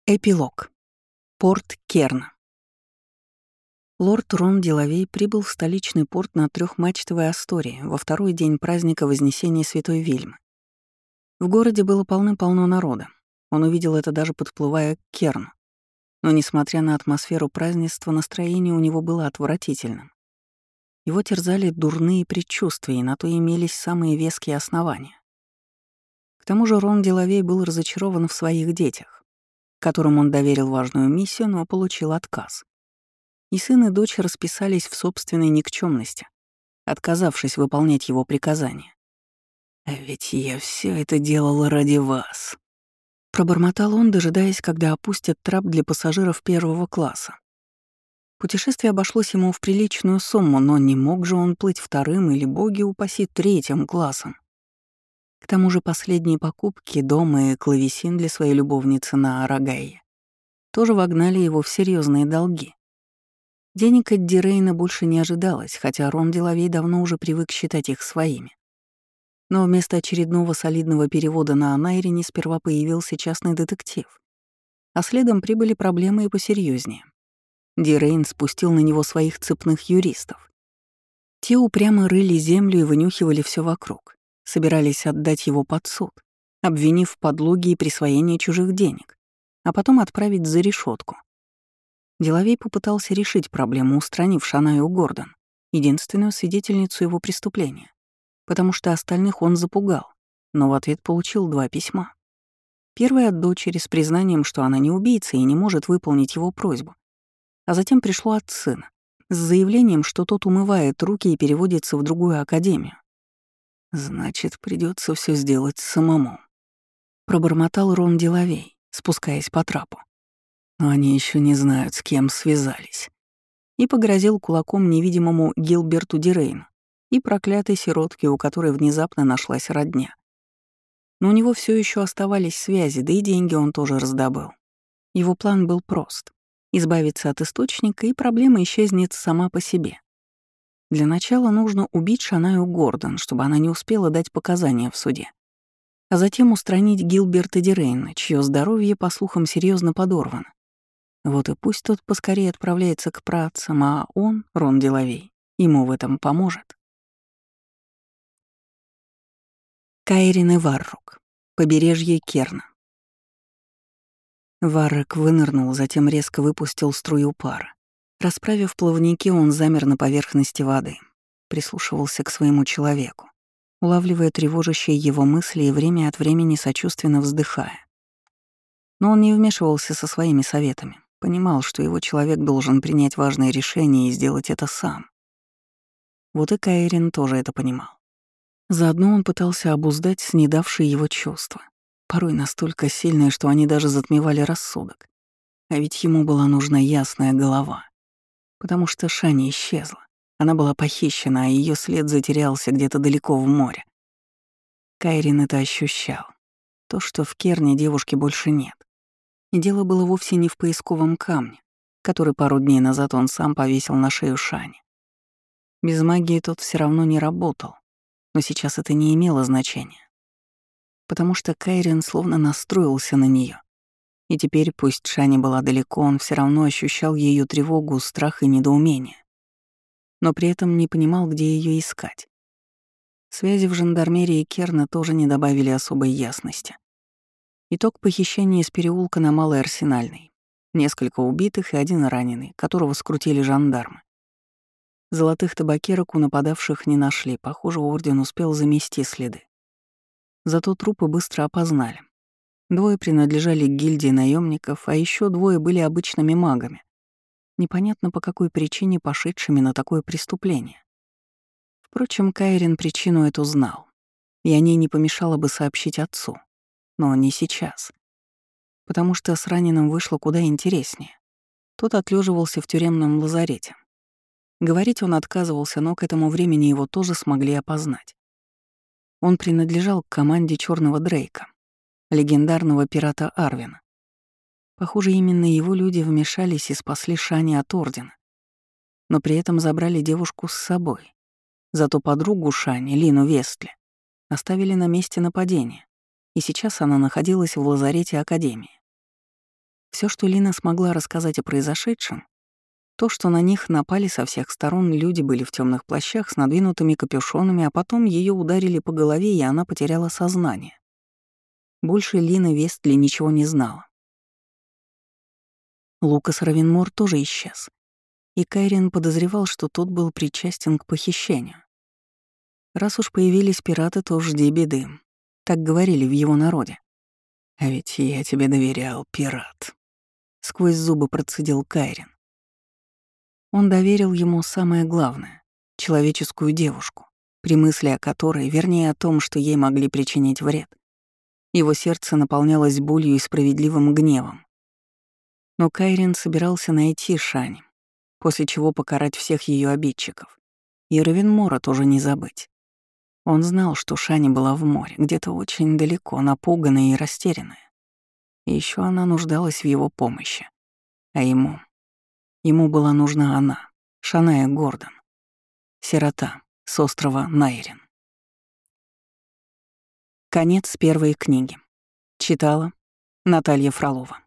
Эпилог. Порт Керн. Лорд Рон Делавей прибыл в столичный порт на трехмачтовой Астории во второй день праздника Вознесения Святой Вельмы. В городе было полным-полно народа. Он увидел это даже подплывая к Керну. Но, несмотря на атмосферу празднества, настроение у него было отвратительным. Его терзали дурные предчувствия, и на то имелись самые веские основания. К тому же Рон Делавей был разочарован в своих детях, которым он доверил важную миссию, но получил отказ. И сын, и дочь расписались в собственной никчемности, отказавшись выполнять его приказания. «А ведь я все это делал ради вас», — пробормотал он, дожидаясь, когда опустят трап для пассажиров первого класса. Путешествие обошлось ему в приличную сумму, но не мог же он плыть вторым или, боги упаси, третьим классом. К тому же последние покупки, дом и клавесин для своей любовницы на Арагайе тоже вогнали его в серьезные долги. Денег от Дирейна больше не ожидалось, хотя Рон Делавей давно уже привык считать их своими. Но вместо очередного солидного перевода на Анайрине сперва появился частный детектив, а следом прибыли проблемы и посерьезнее. Дирейн спустил на него своих цепных юристов. Те упрямо рыли землю и вынюхивали все вокруг, собирались отдать его под суд, обвинив в подлоге и присвоении чужих денег, а потом отправить за решетку. Делавей попытался решить проблему, устранив Шанаю Гордон, единственную свидетельницу его преступления, потому что остальных он запугал, но в ответ получил 2 письма. Первое от дочери с признанием, что она не убийца и не может выполнить его просьбу, а затем пришло от сына с заявлением, что тот умывает руки и переводится в другую академию. «Значит, придется все сделать самому», — пробормотал Рон Делавей, спускаясь по трапу. «Но они еще не знают, с кем связались», и погрозил кулаком невидимому Гилберту Дирейну и проклятой сиротке, у которой внезапно нашлась родня. Но у него все еще оставались связи, да и деньги он тоже раздобыл. Его план был прост — избавиться от источника, и проблема исчезнет сама по себе. Для начала нужно убить Шанаю Гордон, чтобы она не успела дать показания в суде, а затем устранить Гилберта Дирейна, чье здоровье, по слухам, серьезно подорвано. Вот и пусть тот поскорее отправляется к працам, а он, Рон Делавей, ему в этом поможет. Кайрин и Варрук. Побережье Керна. Варрок вынырнул, затем резко выпустил струю пара. Расправив плавники, он замер на поверхности воды, прислушивался к своему человеку, улавливая тревожащие его мысли и время от времени сочувственно вздыхая. Но он не вмешивался со своими советами, понимал, что его человек должен принять важное решение и сделать это сам. Вот и Кайрин тоже это понимал. Заодно он пытался обуздать снедавшие его чувства, порой настолько сильные, что они даже затмевали рассудок. А ведь ему была нужна ясная голова, потому что Шани исчезла. Она была похищена, а ее след затерялся где-то далеко в море. Кайрин это ощущал. То, что в Керне девушки больше нет. И дело было вовсе не в поисковом камне, который пару дней назад он сам повесил на шею Шани. Без магии тот все равно не работал, но сейчас это не имело значения, потому что Кайрин словно настроился на нее. И теперь, пусть Шани была далеко, он все равно ощущал ее тревогу, страх и недоумение, но при этом не понимал, где ее искать. Связи в жандармерии Керна тоже не добавили особой ясности. Итог похищения из переулка на Малой Арсенальной. Несколько убитых и 1 раненый, которого скрутили жандармы. Золотых табакерок у нападавших не нашли, похоже, орден успел замести следы. Зато трупы быстро опознали. 2 принадлежали к гильдии наемников, а еще 2 были обычными магами, непонятно по какой причине пошедшими на такое преступление. Впрочем, Кайрин причину эту знал, и о ней не помешало бы сообщить отцу. Но не сейчас. Потому что с раненым вышло куда интереснее. Тот отлеживался в тюремном лазарете. Говорить он отказывался, но к этому времени его тоже смогли опознать. Он принадлежал к команде Черного Дрейка, легендарного пирата Арвина. Похоже, именно его люди вмешались и спасли Шани от Ордена, но при этом забрали девушку с собой. Зато подругу Шани, Лину Вестли, оставили на месте нападения, и сейчас она находилась в лазарете Академии. Все, что Лина смогла рассказать о произошедшем, то, что на них напали со всех сторон, люди были в темных плащах с надвинутыми капюшонами, а потом ее ударили по голове, и она потеряла сознание. Больше Лина Вестли ничего не знала. Лукас Равенмор тоже исчез, и Кайрин подозревал, что тот был причастен к похищению. Раз уж появились пираты, то жди беды. Так говорили в его народе. «А ведь я тебе доверял, пират», — сквозь зубы процедил Кайрин. Он доверил ему самое главное — человеческую девушку, при мысли о которой, вернее о том, что ей могли причинить вред. Его сердце наполнялось болью и справедливым гневом. Но Кайрин собирался найти Шани, после чего покарать всех ее обидчиков. И Равенмора тоже не забыть. Он знал, что Шани была в море, где-то очень далеко, напуганная и растерянная. И еще она нуждалась в его помощи. А ему была нужна она, Шаная Гордон, сирота с острова Найрин. Конец первой книги. Читала Наталья Фролова.